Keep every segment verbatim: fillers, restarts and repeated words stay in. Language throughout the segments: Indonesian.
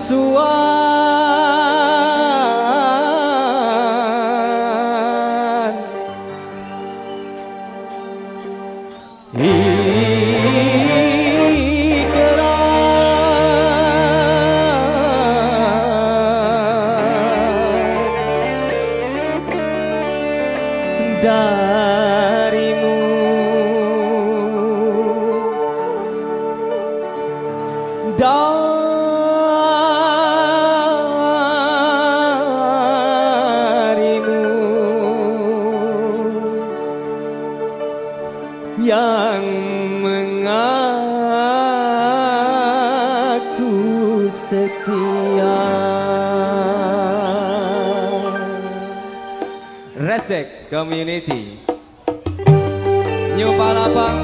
palsuan ikrar darimu. Darimu yang mengaku setia. Respect community. New Palapang.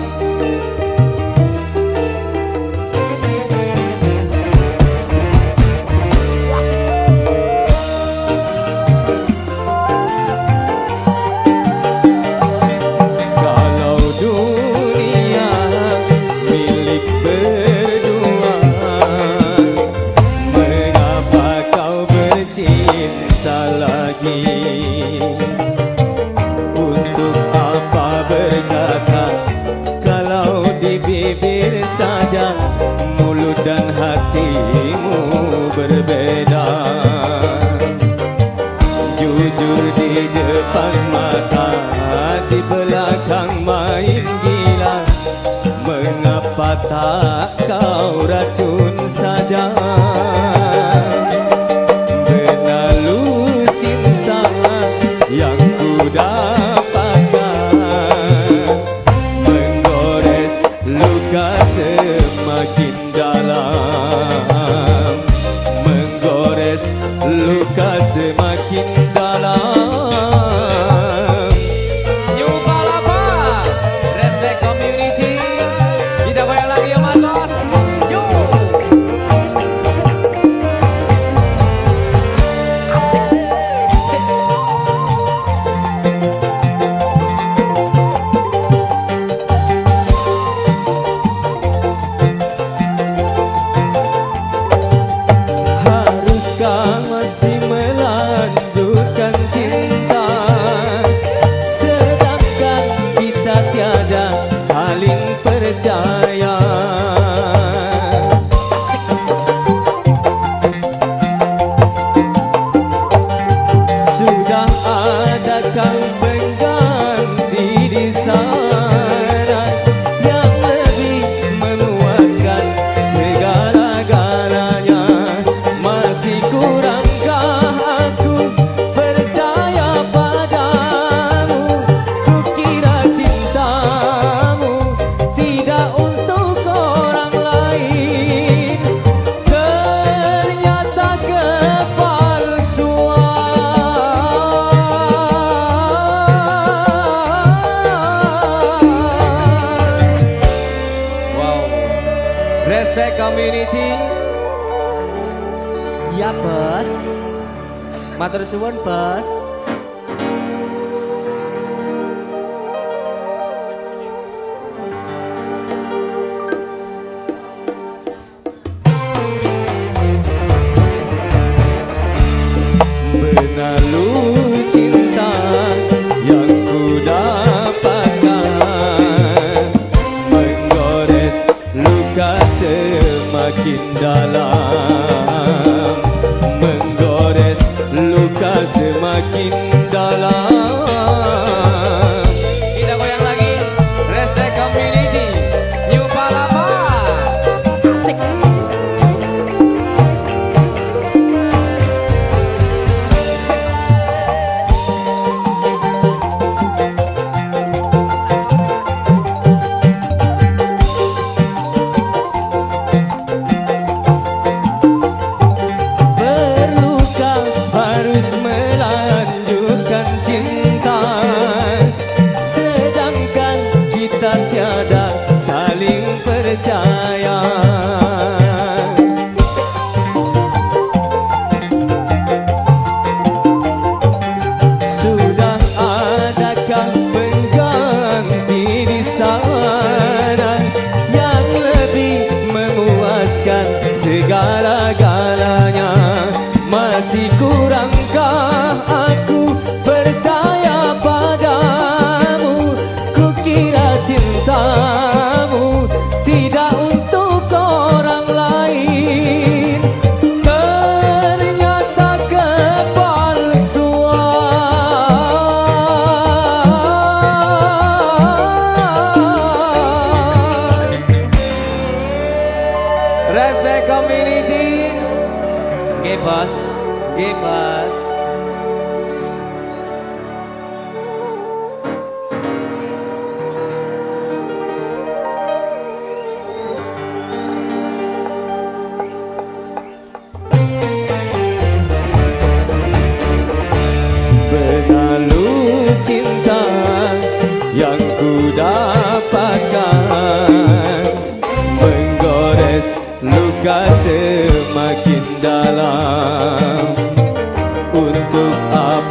Untuk apa berkata kalau di bibir saja mulut dan hatimu berbeda. Jujur di depan mata, di belakang main gila. Mengapa tak kau racun saja? Semakin dalam, menggores luka semakin dalam. New Palapa, respect community. Kita bayar lagi ya Mas Bos. Yo. Masih melanjutkan cinta, sedangkan kita tiada saling percaya. Sudah adakah pengganti di sana yang lebih memuaskan segala-galanya? Masih kurangkah aku percaya padamu? Kukira cintamu tidak untuk orang lain, ternyata kepalsuan. Wow, respect community. Ya bos, matur suwun bos. Benalu cinta yang ku dapatkan, menggores luka semakin dalam, menggores luka semakin dalam. Kita goyang lagi, respect community, New Palapa. Asik. segala-galanya.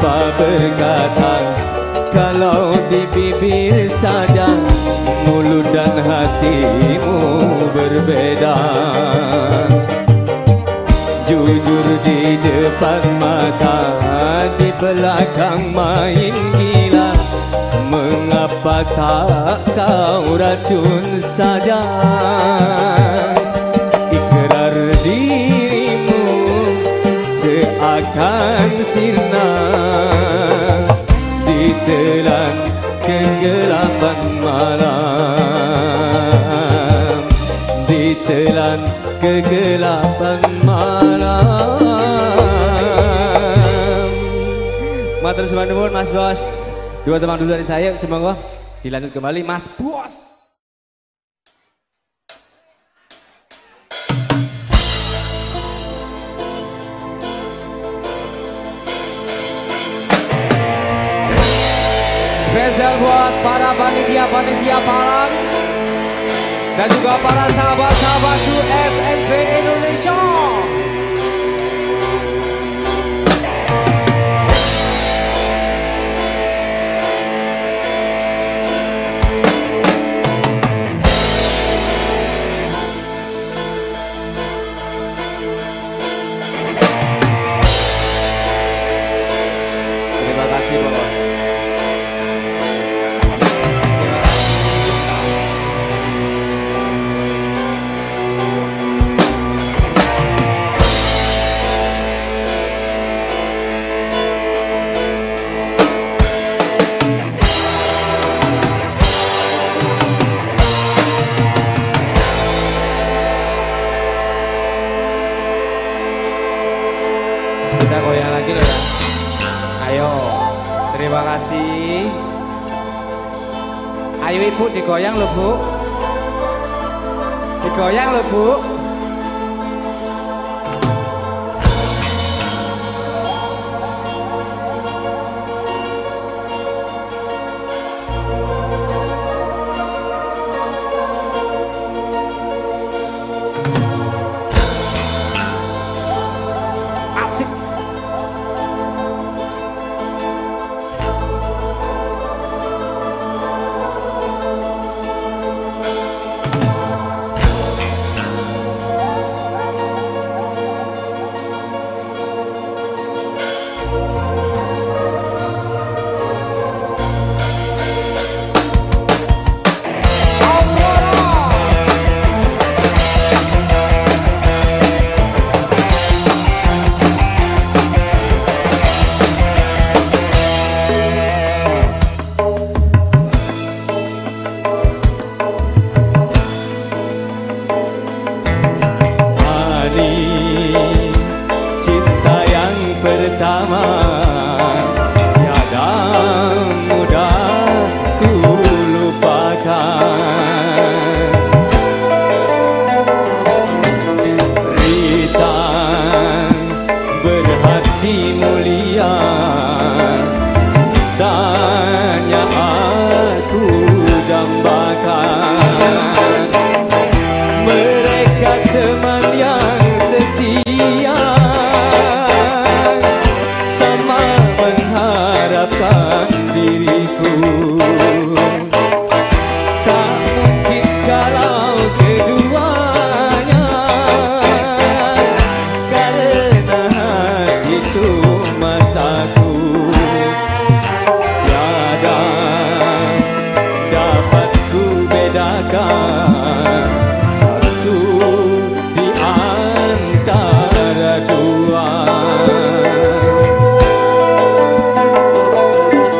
lupa berkata, kalau di bibir saja mulut dan hatimu berbeda. Jujur di depan mata, di belakang main gila. Mengapa tak kau racun saja ikrar dirimu seakan sirna ditelan kegelapan malam, ditelan kegelapan malam. Matur sembah nuwun Mas Bos. Dua teman dulu dari saya, semoga dilanjut kembali Mas Bos. Spesial buat para panitia-panitia Palang dan juga para sahabat-sahabat U S M V Indonesia. Terima kasih Bos. Kita goyang lagi loh ya. Ayo, terima kasih. Ayo ibu digoyang loh bu. Digoyang loh bu. Asik. Cinta yang pertama tiada mudah ku lupakan. Rita berhati mulia, cintanya aku dambakan. Mereka teman yang setia, sama mengharapkan diriku. Tak mungkin kalau keduanya, karena hati cuma satu. Tiada dapat ku bedakan satu di antara dua.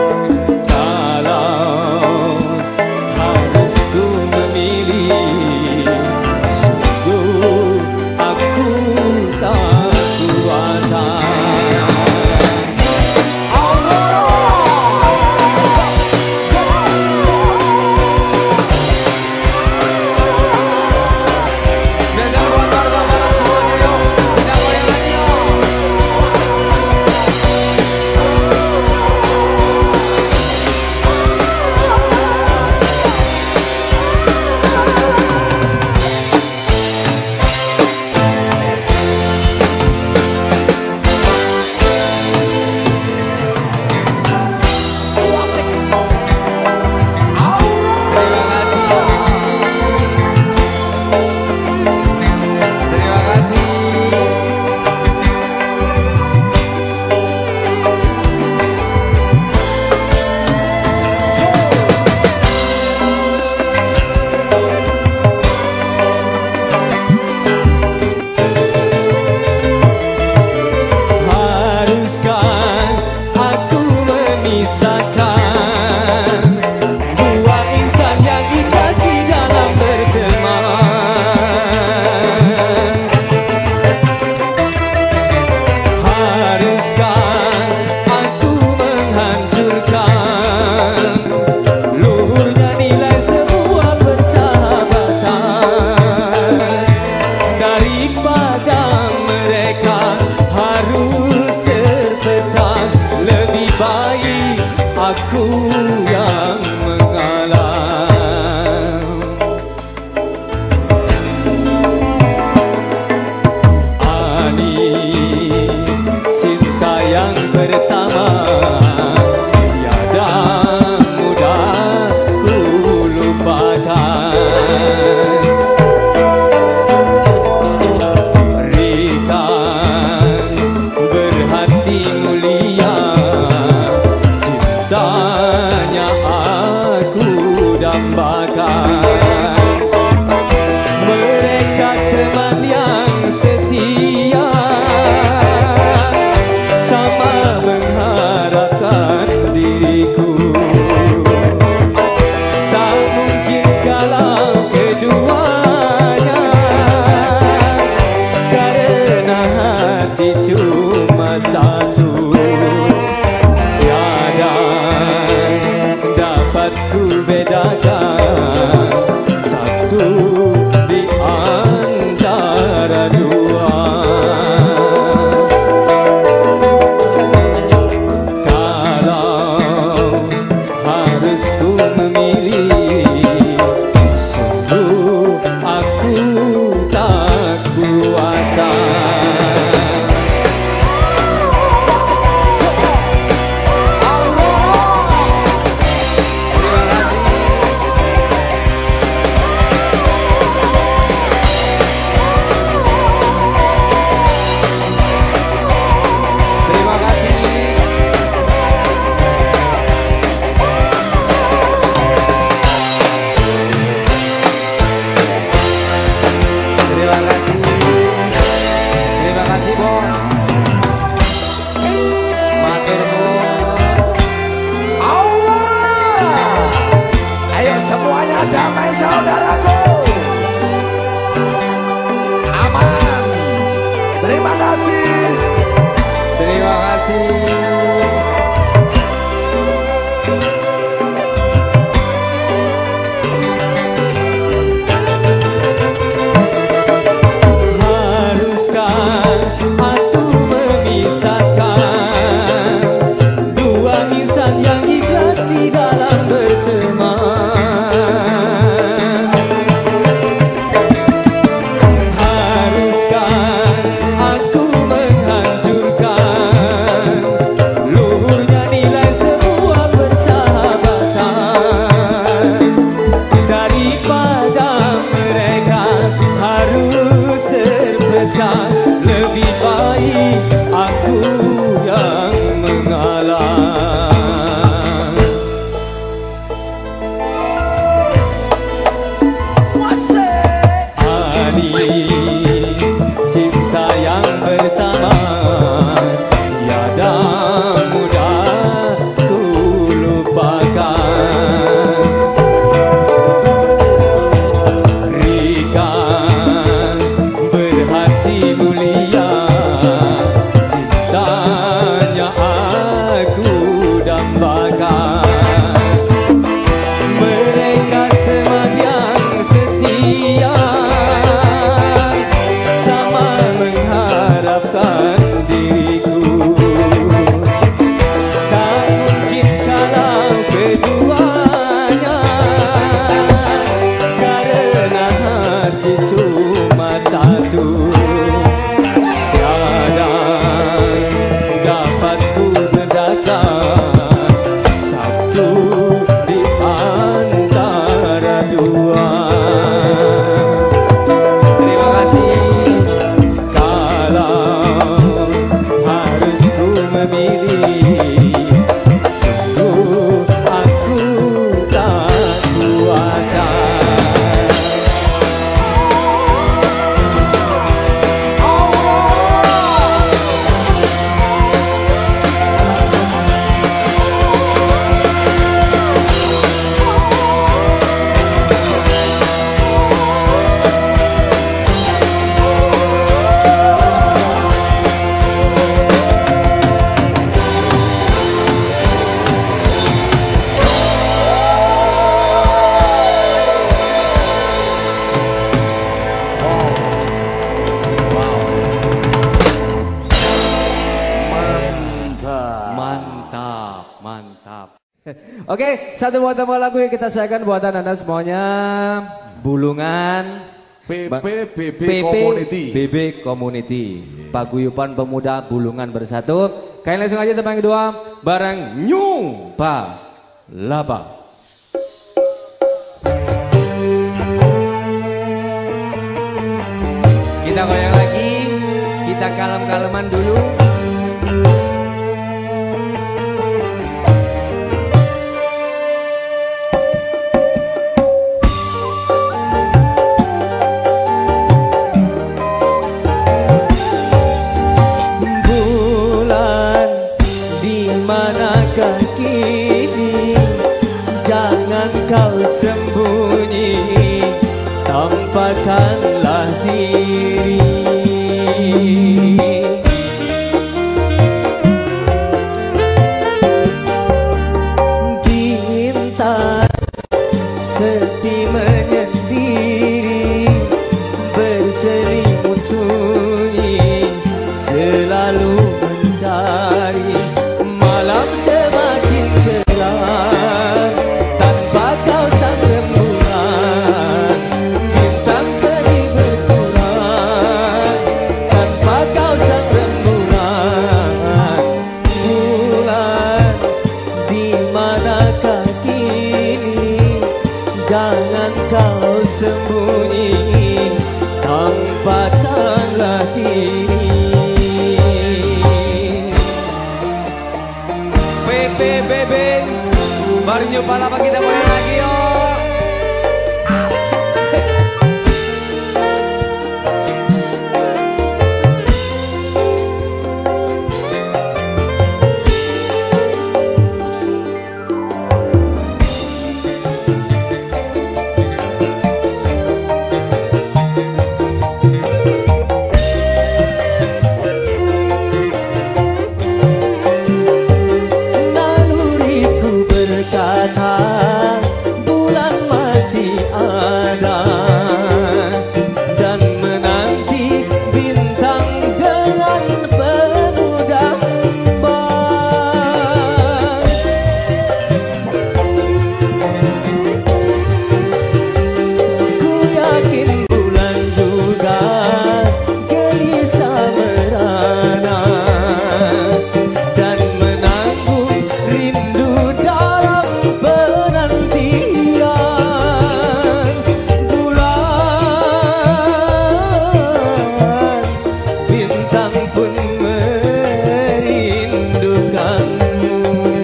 pertama tiada mudah ku lupakan. Berikan berhati mulia, cintanya aku dambakan. Mereka teman yang setia, sama mengharapkan diriku. Tak mungkin kalau keduanya, karena hati cuma satu. Tiada dapat ku bedakan satu di antara dua. Kalau harus ku memilih, sungguh aku tak kuasa. Terima kasih. Terima kasih. Terima kasih bos. Matur nuwun. Allah. Ayo semuanya damai saudaraku. Aman. Terima kasih. Terima kasih. Haruskah aku memisahkan dua insan yang ikhlas di dalam berteman? Haruskah aku menghancurkan luhurnya nilai sebuah persahabatan? Daripada mereka harus terpecah, lebih baik aku yang mengalah. Ani cinta yang pertama tiada mudah ku lupakan. Berikan berhati mulia, cintanya aku dambakan. Mereka teman yang setia, sama mengharapkan diriku. Tak mungkin kalau keduanya, karena hati cuma satu. Tiada dapat ku bedakan satu di antara dua. Terima kasih. Kalau harus ku memilih, sungguh aku tak kuasa. Oke, satu buat tambah lagu yang kita sayangkan buatan Anda semuanya. Bulungan P P B B P P Community. B B Community. Paguyuban Pemuda Bulungan Bersatu. Kalian langsung aja tempat yang kedua bareng New Palapa. Kita goyang lagi, kita kalem-kaleman dulu. Bulan di manakah kini, jangan kau sembunyi, tampakkanlah diri. Bintang seperti menyendiri, berselimut sunyi, selalu mencari. Malam semakin gelap tanpa kau sang rembulan, bintang pergi berkurang tanpa kau sang rembulan. Bulan di manakah kini, jangan kau sembunyi, tampakkanlah diri. P P B B baru New Palapa, kita goyang lagi yo. Naluriku berkata bulan masih ada, dan menanti bintang dengan penuh dambang. Ku yakin bulan juga gelisah merana, dan menanggung rindu dalam penantian. Bulan, bintang pun merindukanmu.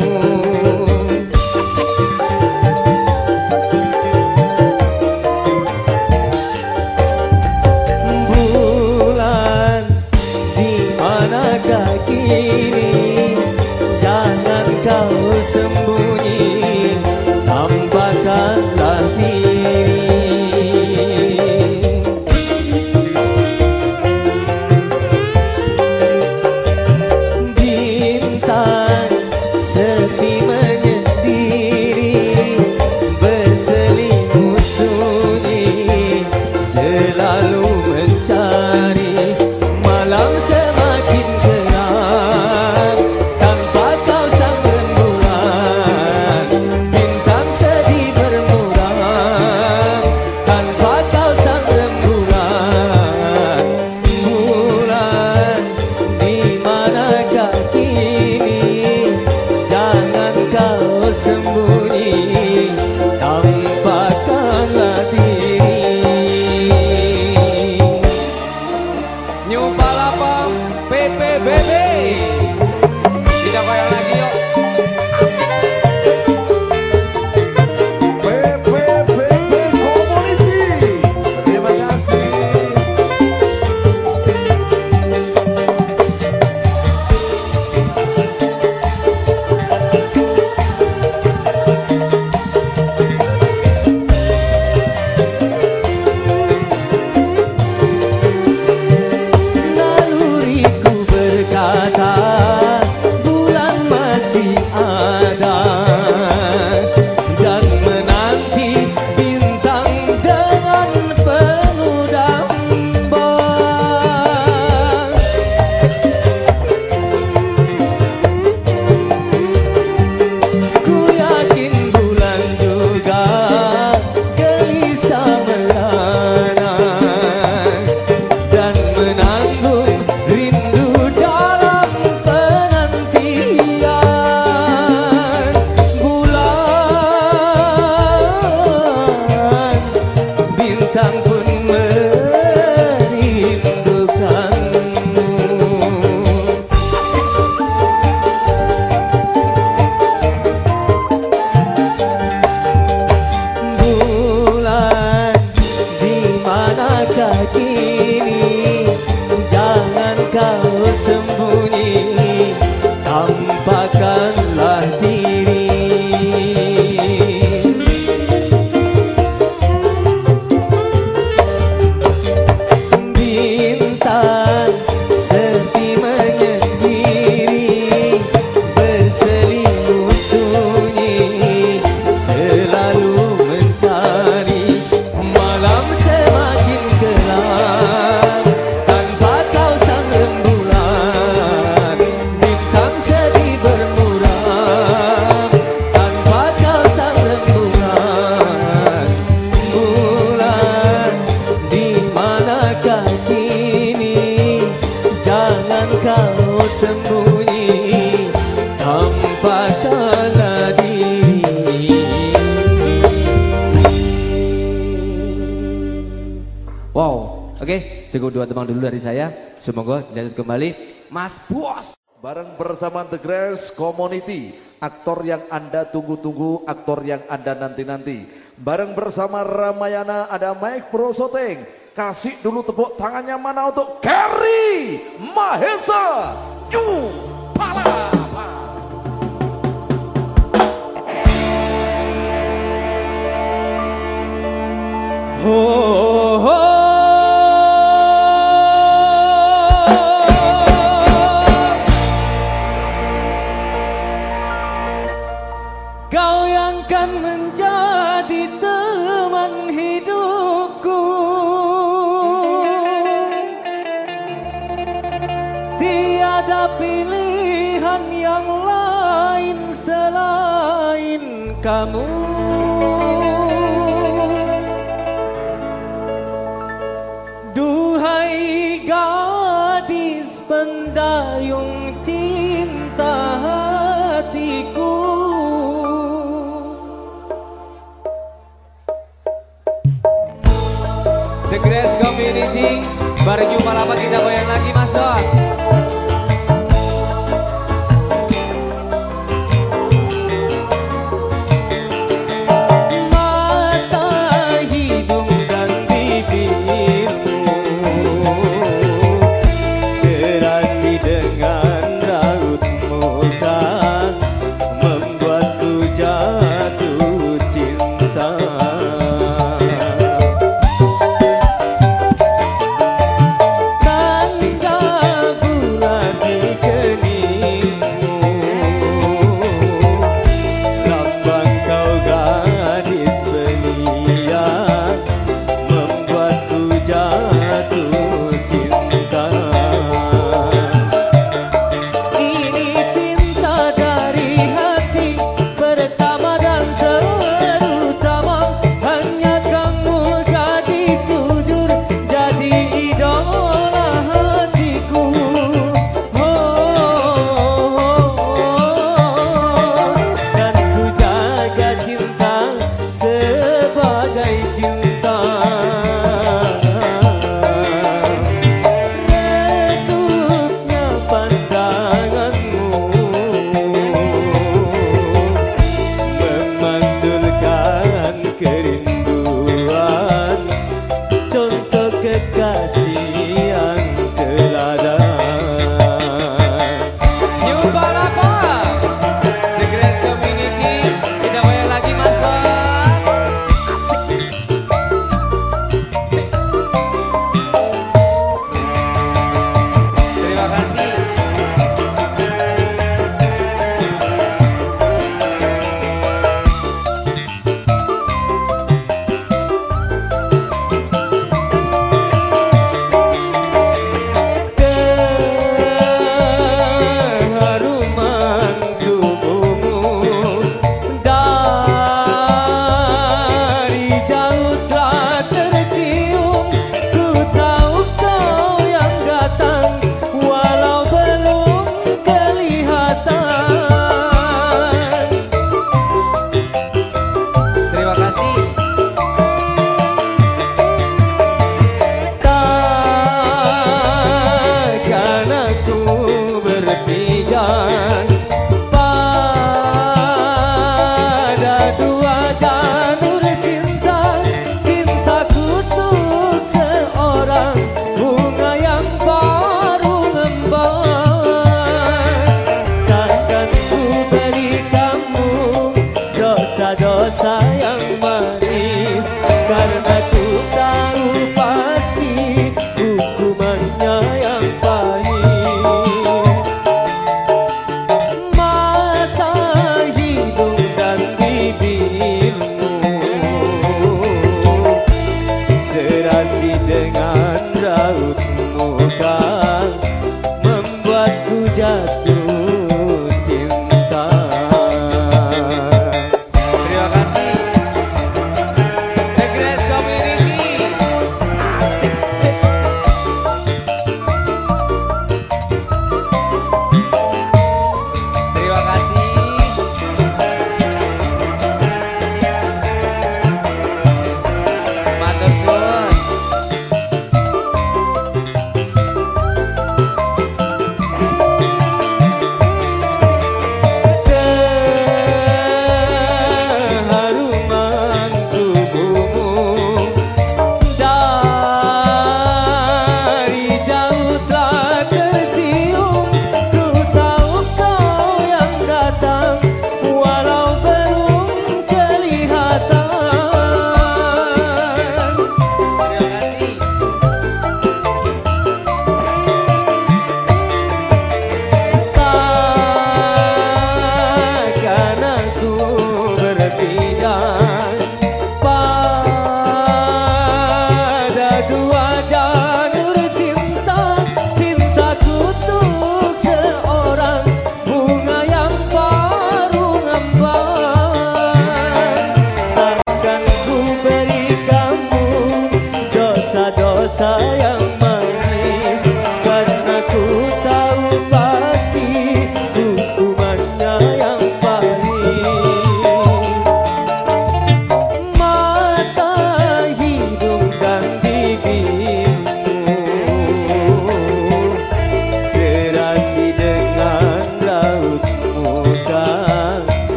Bulan di manakah kini, jangan kau sembunyi, tampakkanlah diri. Bintang sepi menyendiri, berselimut sunyi, selalu mencari. Malam semakin gelap tanpa kau sang rembulan, bintang sedih bermurah tanpa kau sang rembulan. Bulan di manakah kini, jangan kau sembunyi, tampakkanlah diri. New Palapa P P B B, kita goyang lagi yuk. P P B B Community. Terima kasih. Naluriku berkata bulan masih ada, dan menanti bintang dengan penuh dambang. Ku yakin bulan juga gelisah merana, dan menanggung rindu dalam penantian. kala diri. Wow, oke, cukup dua tembang dulu dari saya. Semoga dilanjut kembali, Mas Bos. Bareng bersama The Grace Community, aktor yang Anda tunggu-tunggu, aktor yang Anda nanti-nanti. Bareng bersama Ramayana ada Mike Prosoteng. Kasih dulu tepuk tangannya mana untuk Gary Mahesa New Palapa. Oh, oh. Kau yang kan menjadi teman hidupku, tiada pilihan yang lain selain kamu. Duhai gadis pendayung cinta hatiku, The Grace Community, bareng New Palapa kita goyang lagi Mas Bos. tak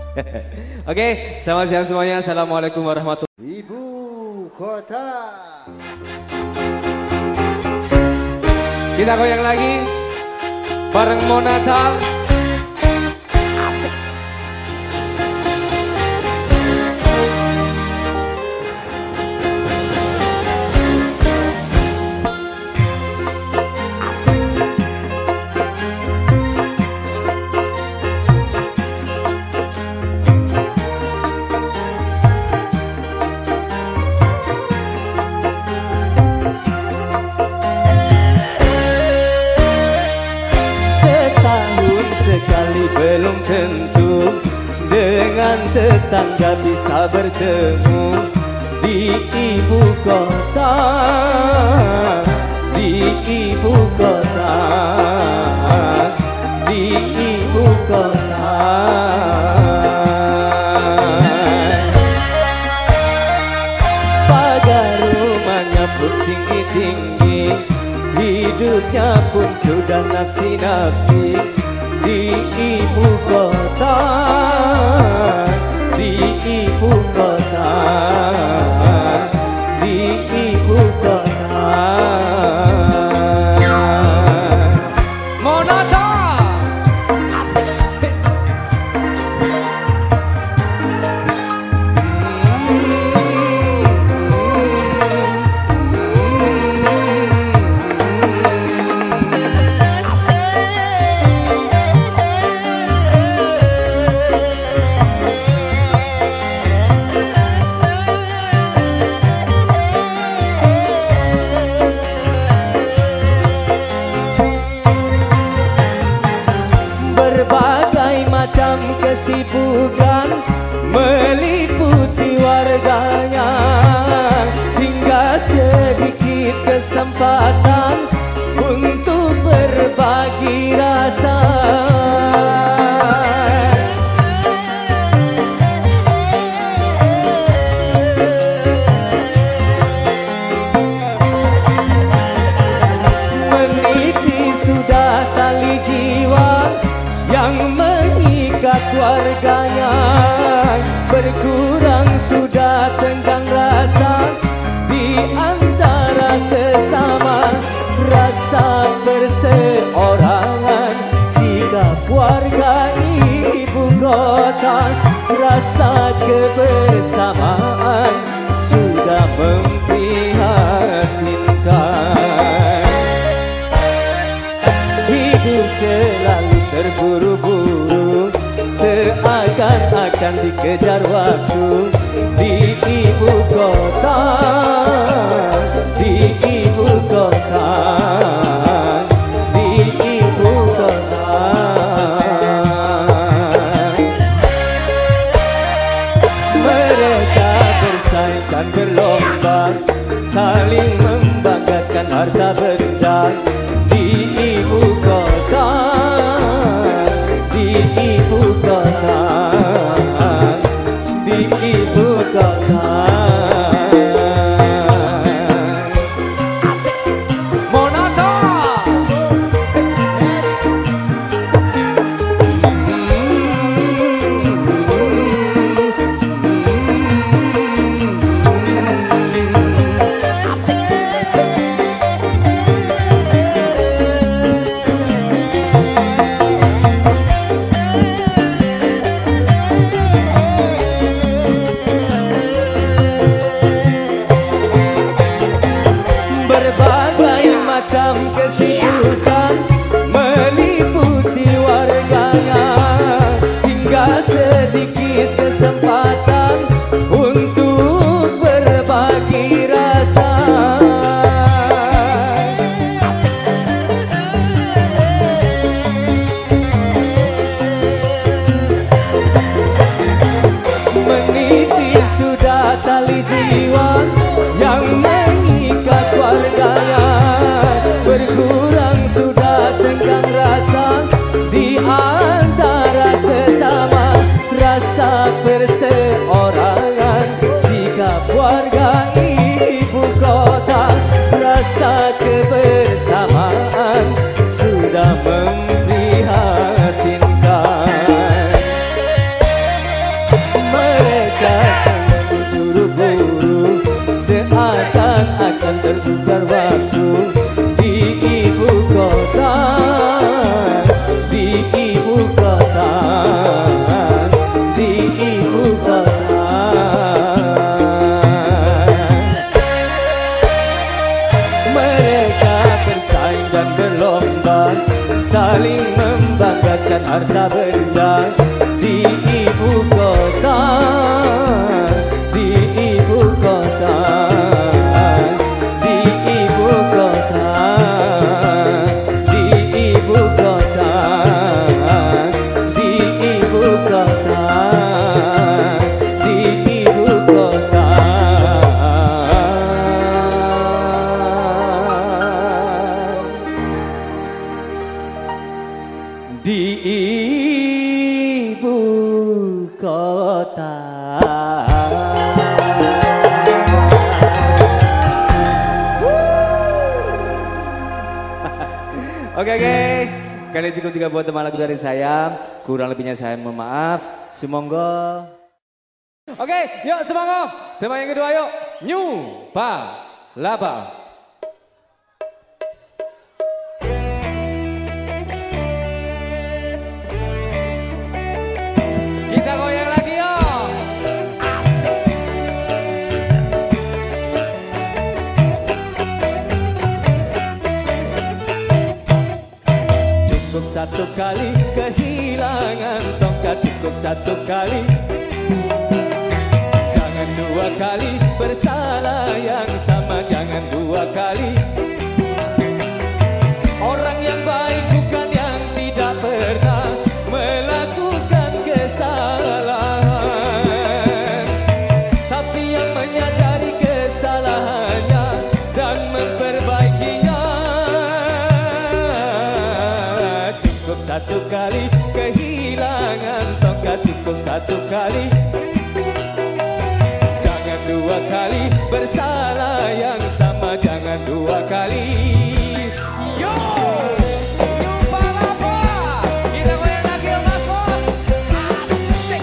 Oke, selamat siang semuanya. Assalamualaikum warahmatullahi wabarakatuh. Ibu kota. Kita goyang lagi bareng Monata. Sekali belum tentu dengan tetangga bisa bertemu di ibu kota, di ibu kota, di ibu kota. Pagar rumahnya pun tinggi-tinggi, hidupnya pun sudah nafsi-nafsi. Di ibu kota, di ibu kota, di ibu kota. Monata. Berbagai macam kesibukan meliputi warganya, hingga sedikit kesempatan untuk berbagi rasa. Meniti sudah tali jiwa yang mengikat warganya, berkurang sudah tenggang rasa di antara sesama, rasa perseorangan sikap warga ibu kota, rasa kebersamaan sudah memprihatinkan. Hidup selalu terburu-buru, seakan-akan dikejar waktu di ibu kota, di ibu kota, di ibu kota. Mereka bersaing dan berlomba, saling membanggakan harta benda di ibu kota, di ibu kota, di ibu kota. Monata. Berbagai macam kesibukan meliputi warganya, hingga sedikit kesempatan untuk berbagi rasa. Meniti sudah tali jiwa yang mengikat warganya, berkurang sudah tenggang rasa di antara sesama, rasa perseorangan sikap warga ibu kota, rasa kebersamaan sudah memprihatinkan. kota. Oke oke, kalian cukup tiga buat teman lagu dari saya. Kurang lebihnya saya mohon maaf. Semoga. Oke, yuk semangat. Tema yang kedua yuk. New Palapa. Kita goyang lagi yuk. Asik. Cukup satu kali kehilangan tongkat, cukup satu kali. Jangan dua kali bersalah yang sama, jangan dua kali. Orang yang baik bukan yang tidak pernah melakukan kesalahan, tapi yang menyadari kesalahannya dan memperbaikinya. Cukup satu kali kehilangan tongkat, cukup satu kali. Jangan dua kali bersalah yang sama, jangan dua kali. Yo! New Palapa. Kita goyang lagi yuk Mas Bos. Asik.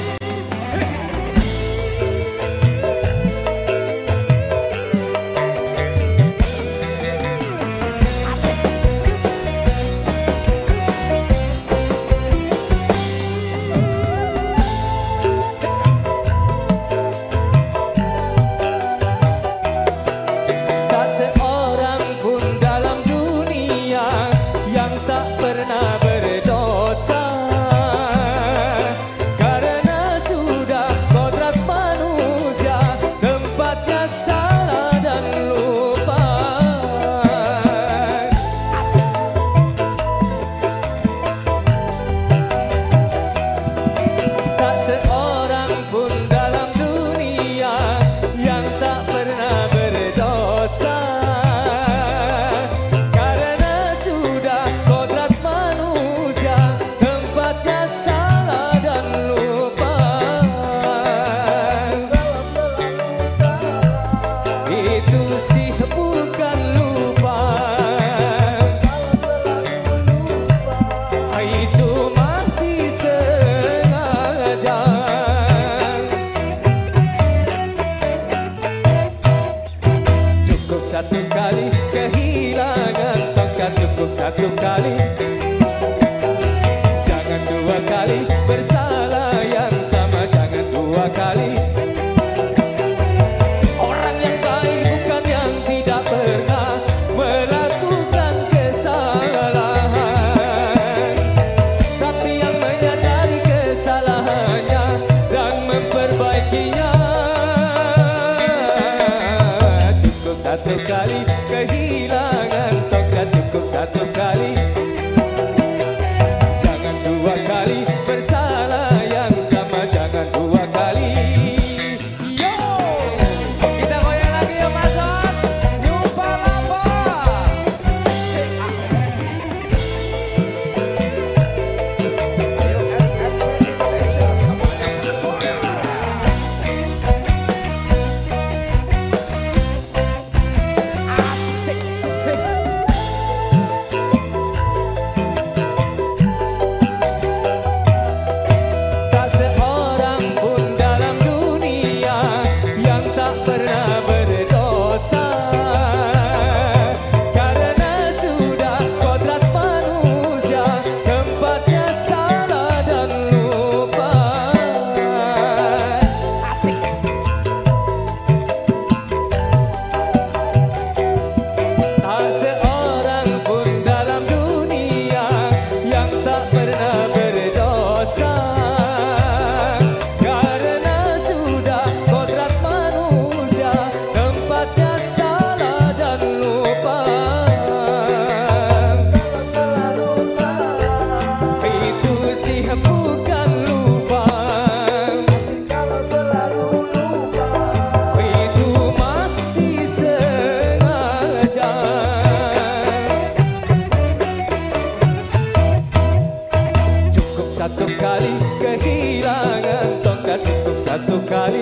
kali.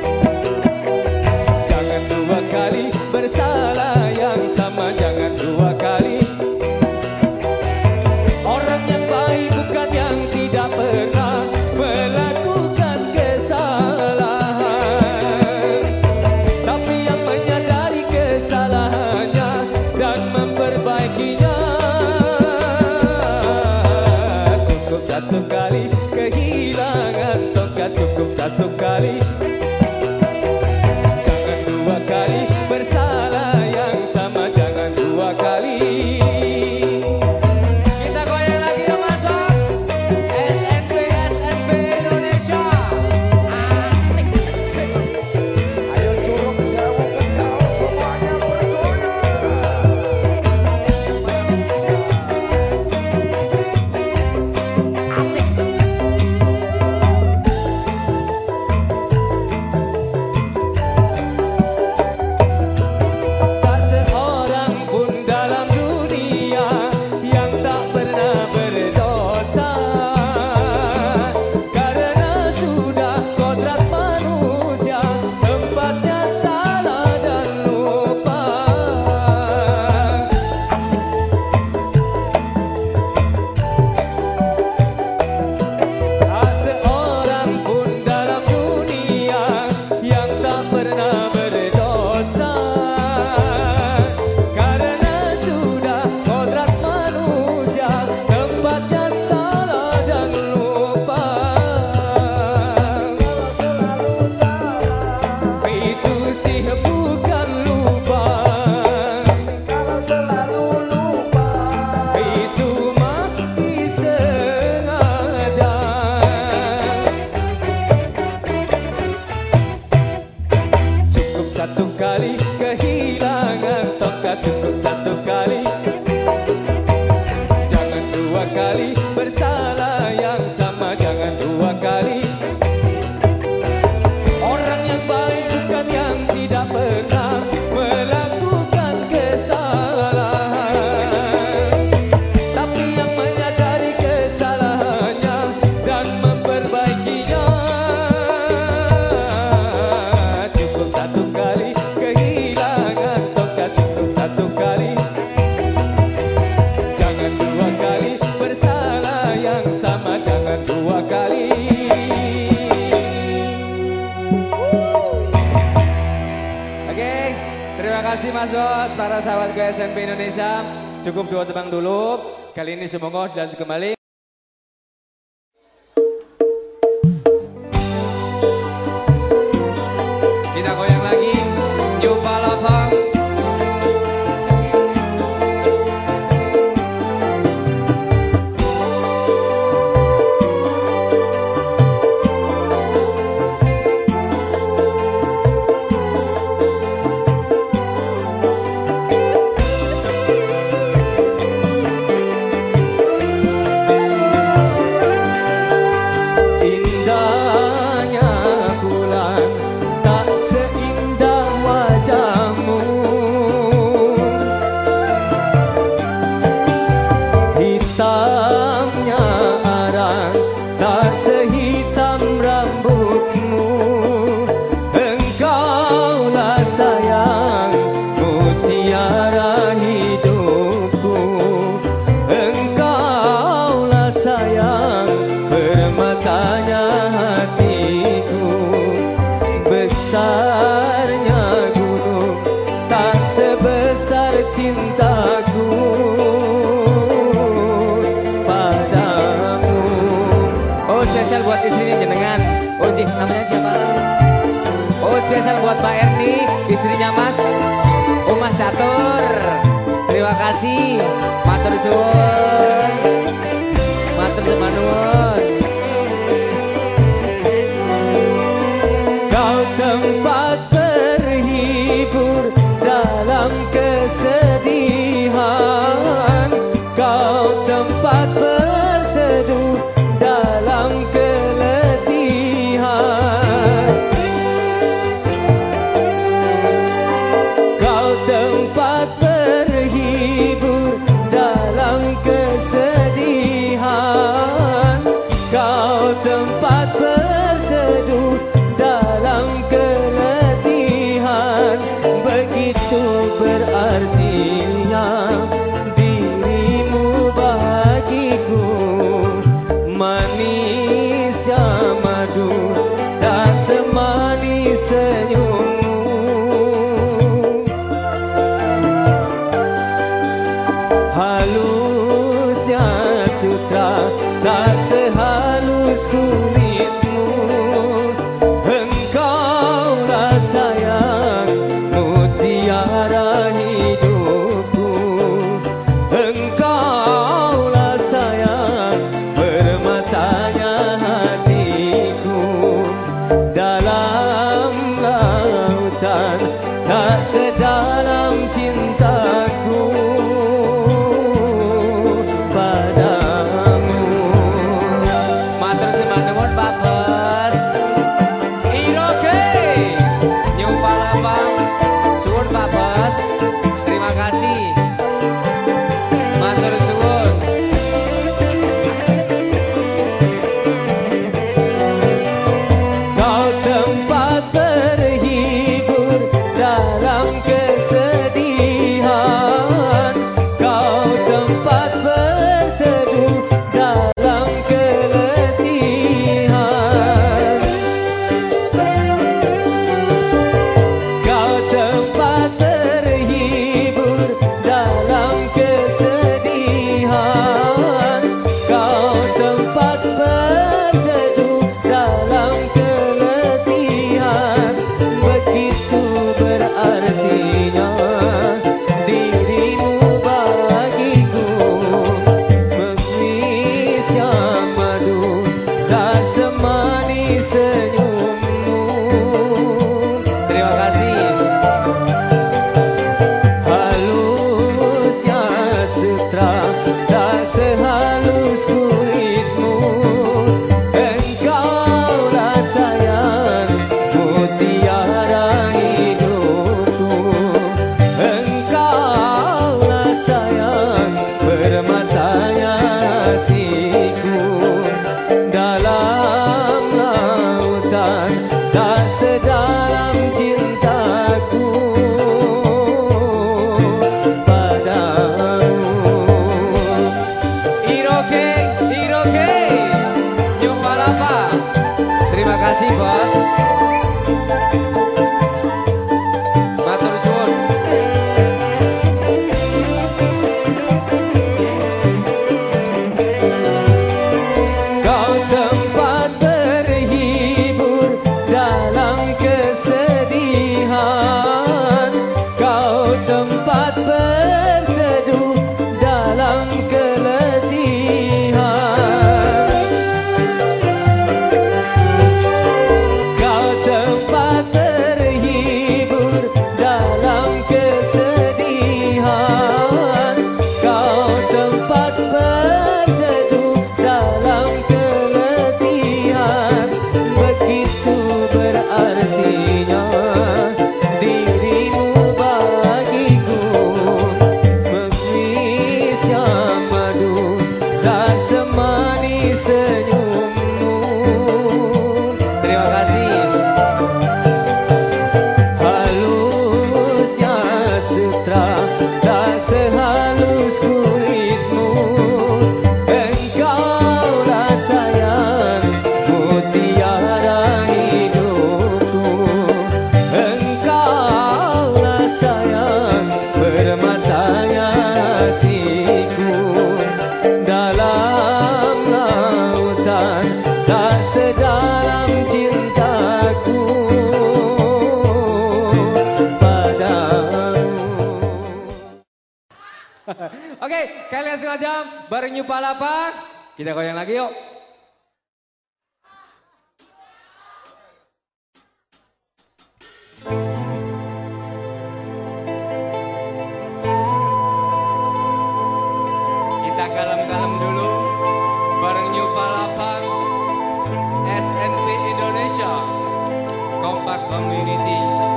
Jangan dua kali bersalah yang sama, jangan dua kali. Orang yang baik bukan yang tidak pernah melakukan kesalahan, tapi yang menyadari kesalahannya dan memperbaikinya. Cukup satu kali kehilangan tongkat, cukup satu kali. Jangan dua kali bersalah yang sama, jangan dua kali. Kita goyang lagi yuk Mas Bos. S N B S N B Indonesia. Asik. Ayo curug sewu kendal semuanya bergoyang. Asik. Tak seorang pun dalam dunia yang tak pernah berdosa, karena sudah kodrat manusia tempatnya salah dan lupa. Tak seorang pun dalam dunia yang tak pernah berdosa, karena sudah kodrat manusia tempatnya salah dan lupa. Itu sih bukan lupa, Kalau selalu lupa. itu mah disengaja. Cukup satu kali kehilangan tongkat, cukup satu kali. Jangan dua kali bersalah yang sama, jangan dua kali. Orang yang baik bukan yang tidak pernah melakukan kesalahan, tapi yang menyadari kesalahannya dan memperbaikinya. Cukup satu kali kehilangan tongkat, cukup satu kali. Jangan dua kali bersalah yang sama, jangan dua kali. Oke, terima kasih Mas Bos, para sahabat G S N P Indonesia. Cukup dua tebang dulu. Kali ini semoga dan kembali. Kita goyang lagi. New Palapang. Indahnya bulan tak seindah wajahmu, hitamnya arang tak sehitam rambutmu. Engkaulah sayang mutiara hidupku, engkaulah sayang permatanya hatiku. Besarnya gunung tak sebesar cintaku padamu. Oh, spesial buat istrinya jenengan. Oh, Cik, namanya siapa? Oh, spesial buat Mbak Erni, istrinya Mas. Oh, Mas Catur. Terima kasih. Matur suwun. Matur semanuwun. Kau tempat terhibur dalam kesedihan, kau tempat berteduh dalam keletihan. Kau tempat berhibur dalam kesedihan, kau tempat berteduh dalam senyummu. Halusnya sutra tak sehalus kulitmu. Engkaulah sayang mutiara hidupku. Engkaulah sayang permatanya hatiku. Dalam lautan tak sedalam cintaku padamu. Matur sembah nuwun Pak Bos. Iroke. Nyumpah lambang. Suwun Pak Bos. Terima kasih. Matur suwun. Kau tempat terhibur dalam kesedihan. Kau tempat berteduh dalam keletihan. Kau tempat terhibur dalam kesedihan. Kau tempat berteduh dalam keletihan. Begitu berartinya dirimu bagiku. Mengisnya madu tak semanis senyummu. Terima kasih. Halusnya sutra tak sehalus kulitmu. Engkaulah sayang mutiara hidupku. Engkaulah sayang permatanya hatiku. Dalam lautan tak sedalam cintaku padamu. Iroke, Iroke. Nyumpah lambang. Terima kasih Bos. Matur suwun. Kau tempat terhibur dalam kesedihan. Kau tempat berteduh dalam keletihan. Kau tempat terhibur dalam kesedihan. Kau tempat berteduh dalam keletihan. Begitu berartinya dirimu bagiku. Mengisnya madu tak semanis senyummu. Terima kasih. Halusnya sutra tak sehalus kulitmu. Engkaulah sayang mutiara hidupku. Engkaulah sayang permatanya hatiku. Dalam lautan tak sedalam cintaku padamu. Oke, kalian setengah jam bareng Nyumpah Lambang. Kita goyang lagi yuk. Kita kalem-kalem dulu bareng Nyumpah Lambang S N P Indonesia Kompak Community.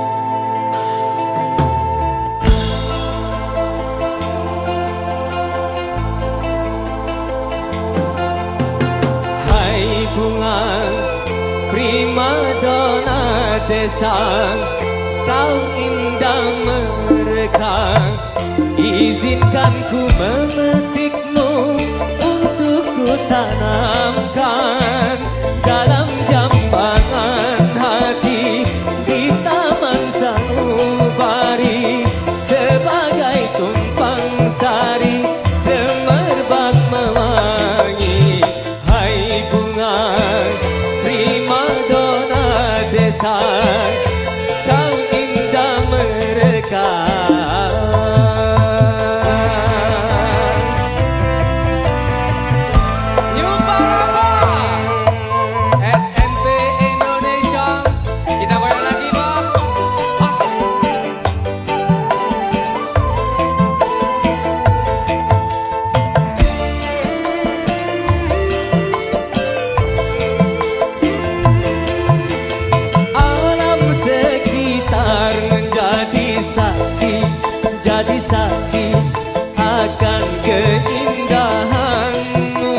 Hai bunga primadona desa, kau indah mereka. Izinkan ku memetikmu untuk ku tanamkan dalam jambangan hati di desa, kau indah merekah. New Palapa S N P Indonesia. Kita goyang lagi bos. Alam sekitar menjadi saksi, jadi saksi akan keindahanmu.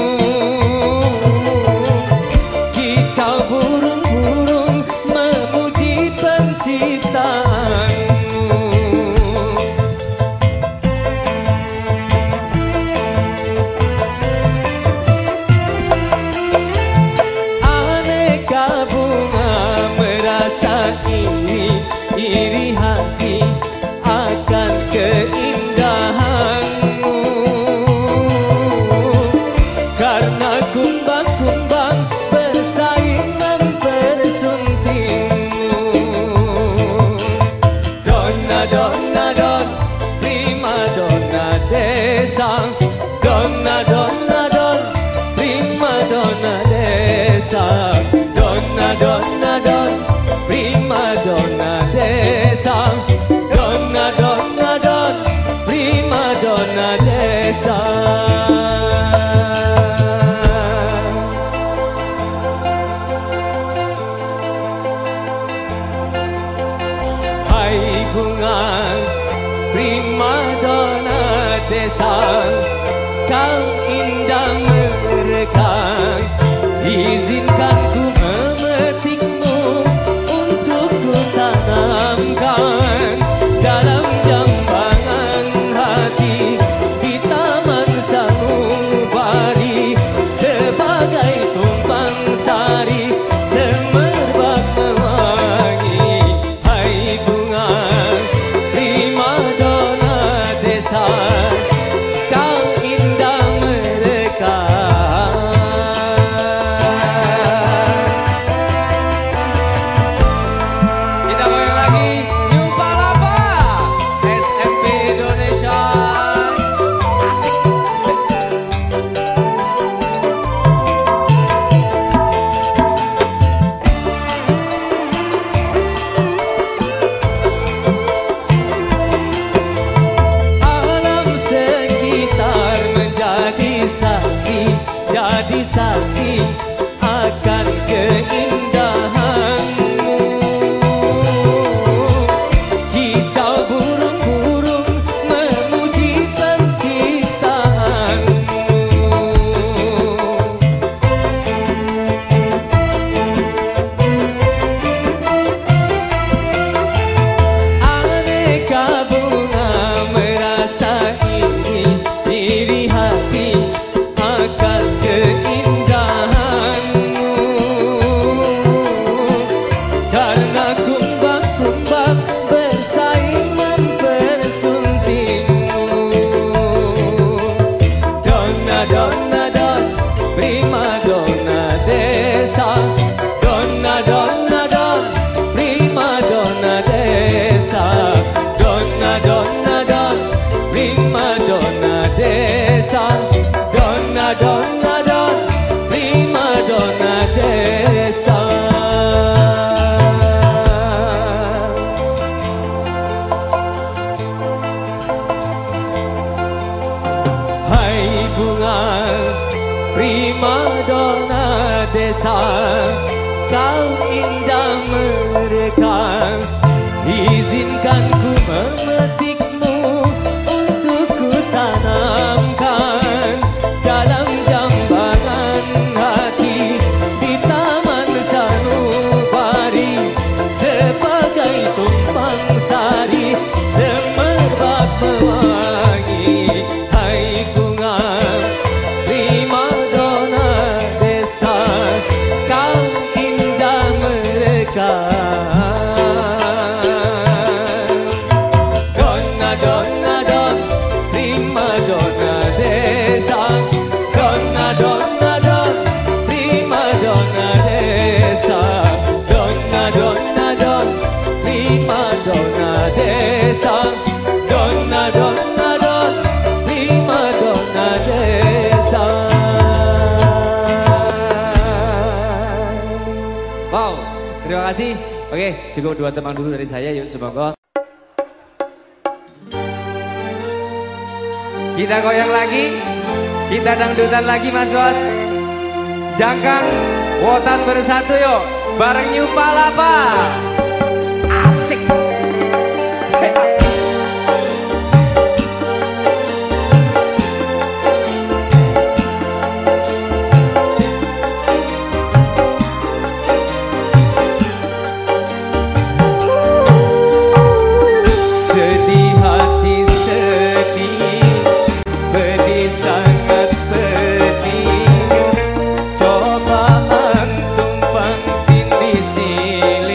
Kicau burung-burung memuji penciptaanmu. Aneka bunga merasai iri hati akan keindahanmu. Karena kumbang-kumbang bersaing mempersuntingmu. Donna, donna, don, prima donna desa. Donna, donna, don, prima donna desa. Donna, donna, don, prima donna desa. Donna, donna, don, prima donna desa. Hai bunga prima donna desa, kau indah merekah. Izinkan ku memetikmu untuk ku tanamkan dalam jambangan hati di taman sanubari sebagai tumpang sari semerbak mewangi. Hai bunga prima donna desa, kau indah merekah. Kita goyang lagi. New Palapa S M P Indonesia. Alam sekitar menjadi saksi, jadi saksi akan keindahanmu. Kicau burung-burung memuji penciptaanmu. Aneka bunga merasai iri hati akan keindahanmu. Karena kumbang-kumbang bersaing mempersuntingmu. Donna, donna, don, prima donna desa. Donna, donna, don, prima donna desa. Donna, donna, don, prima donna desa. Donna, donna, don, prima donna desa. Hai bunga prima donna desa, kau indah merekah. Izinkan ku memetikmu untuk ku tanamkan dalam jambangan hati di taman sanubari sebagai tumpang sari semerbak mewangi. Hai bunga prima donna desa, kau indah merekah. Donna, Donna, Oke, cukup dua teman dulu dari saya, yuk semoga. Kita goyang lagi, kita dangdutan lagi Mas Bos. Jangkang, wotan bersatu yuk, bareng New Palapa. Asik. Sedih hati sedih, pedih sangat pedih. Cobaan tumpang tindih silih.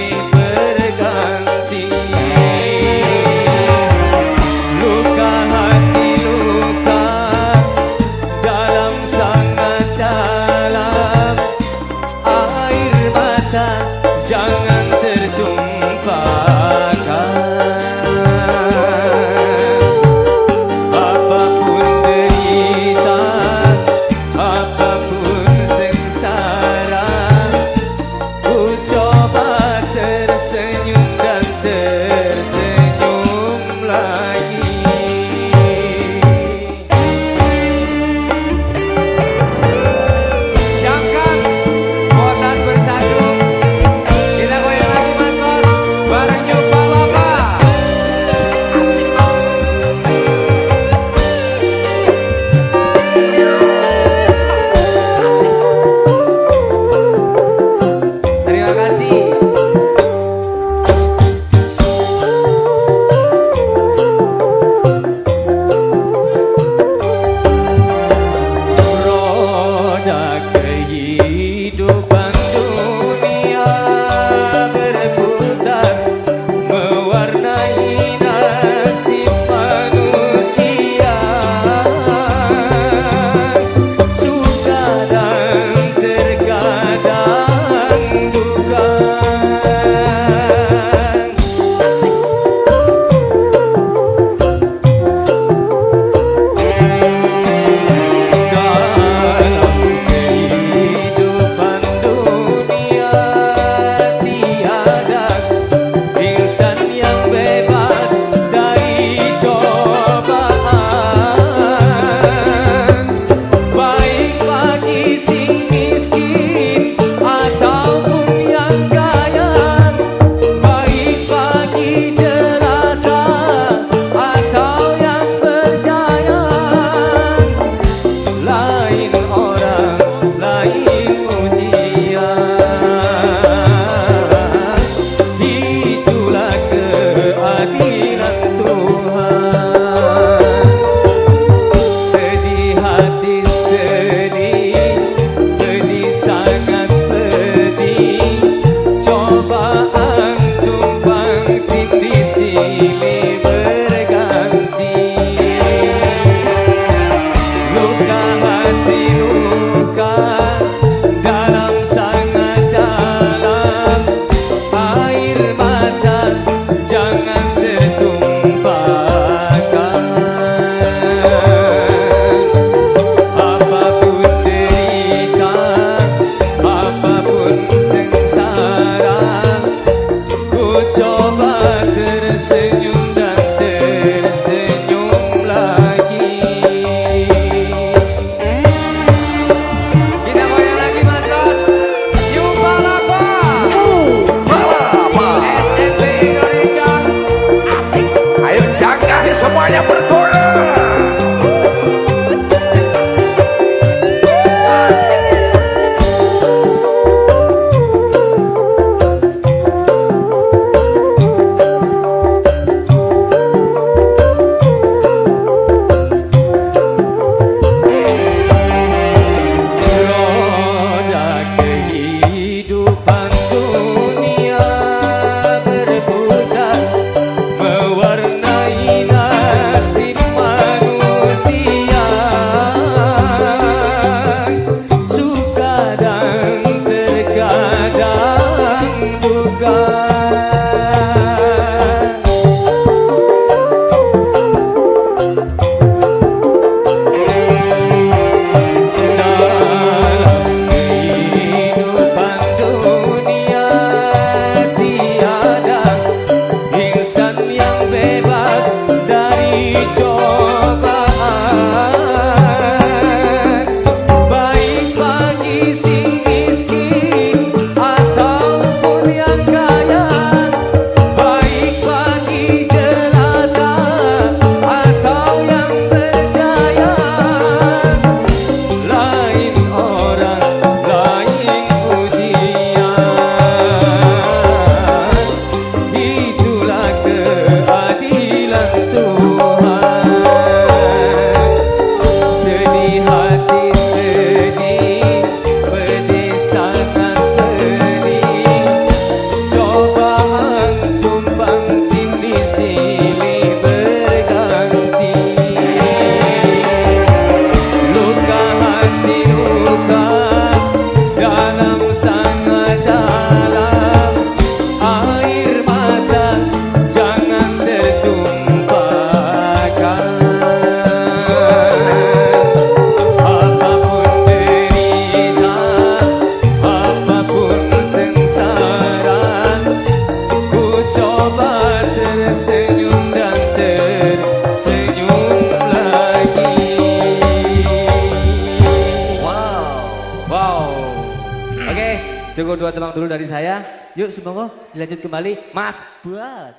dua tembang dulu dari saya. Yuk Sumonggo dilanjut kembali Mas Bas.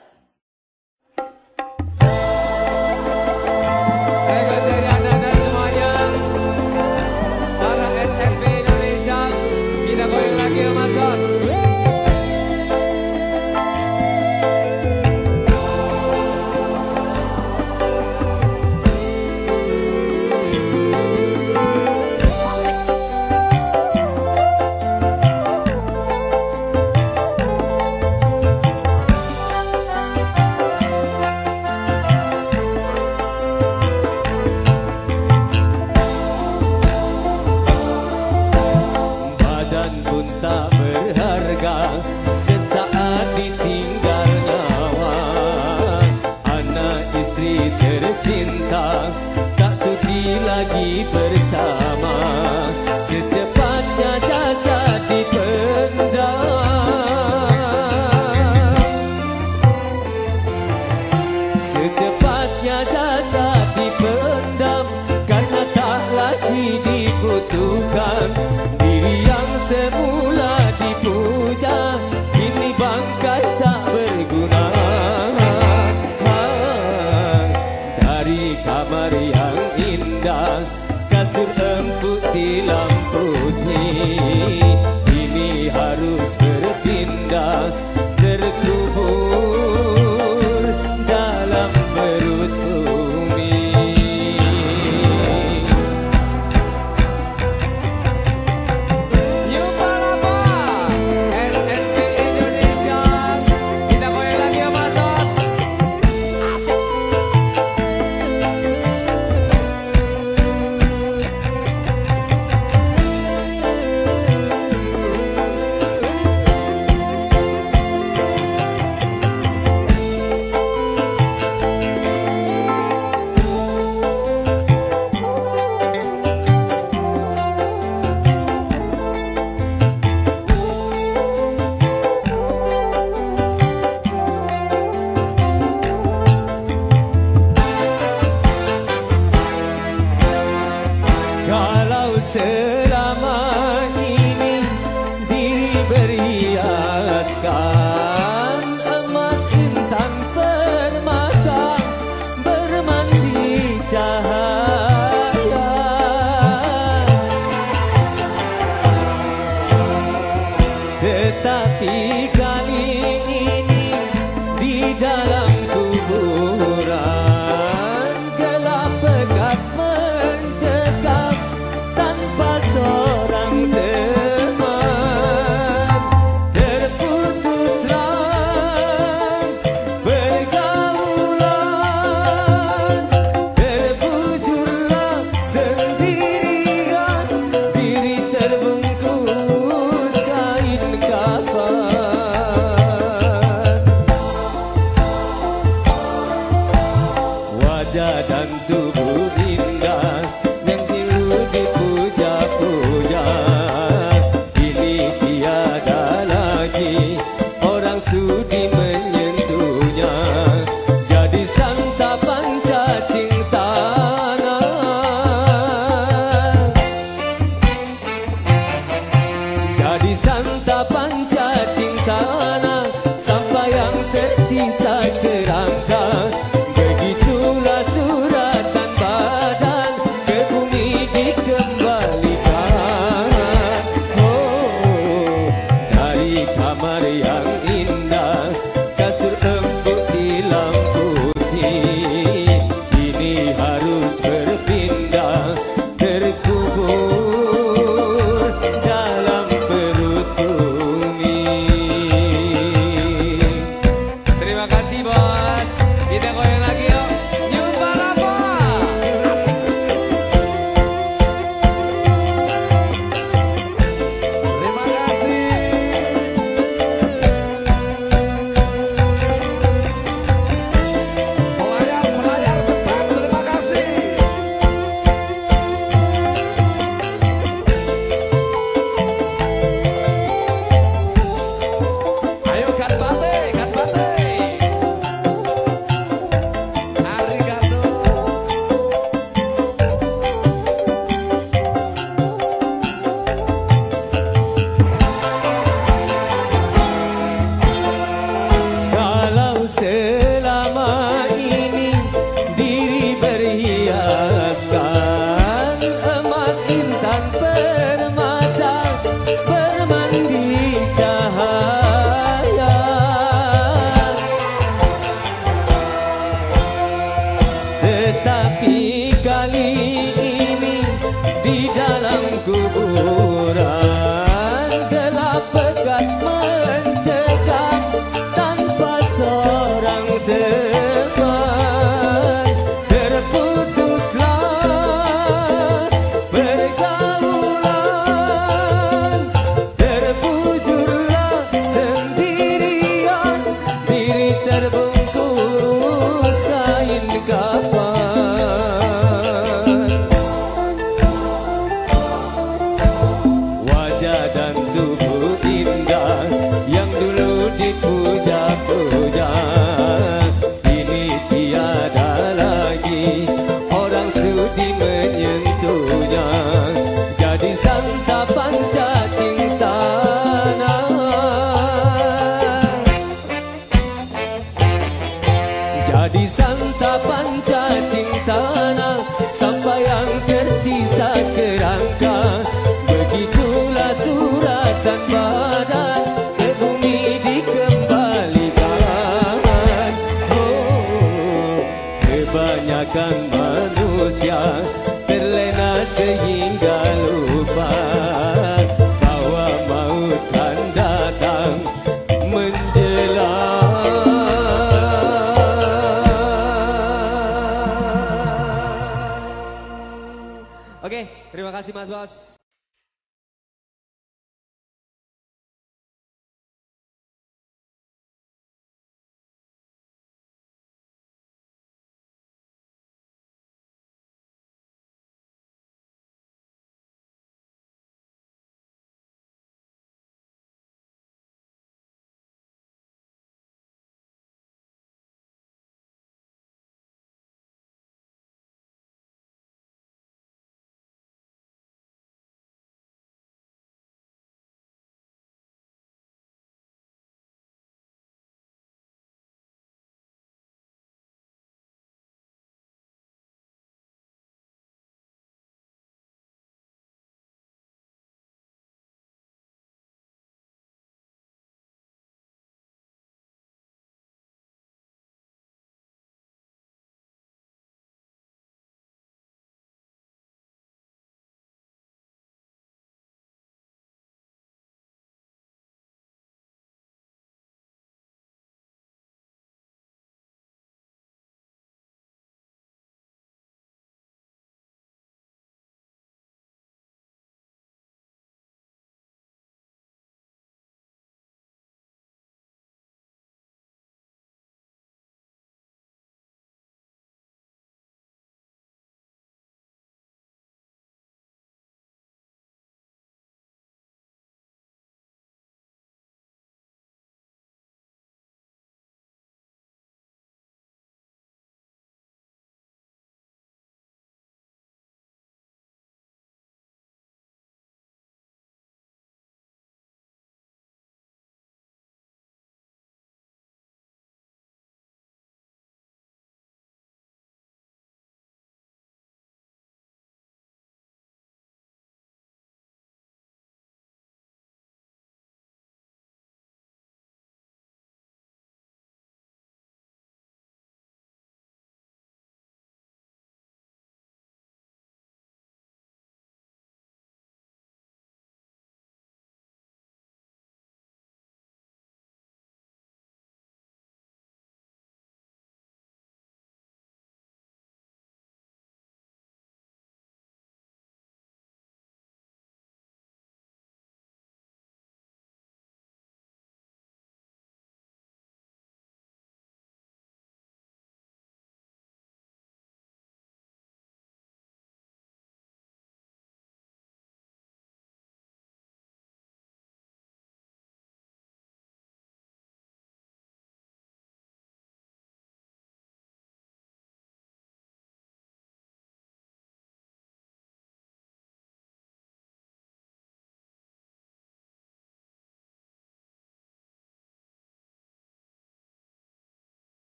Baiklah dari anda-anda semuanya, para S N B Indonesia, kita goyang lagi ya Mas Bas. Jadi santapan cacing tanah, sampah yang tersisa kerangka. Begitulah surat dan badan ke bumi dikembalikan. Oh, kebanyakan manusia terlena sehingga lupa bahwa maut akan datang menjelang. Oke, terima kasih Mas Bos.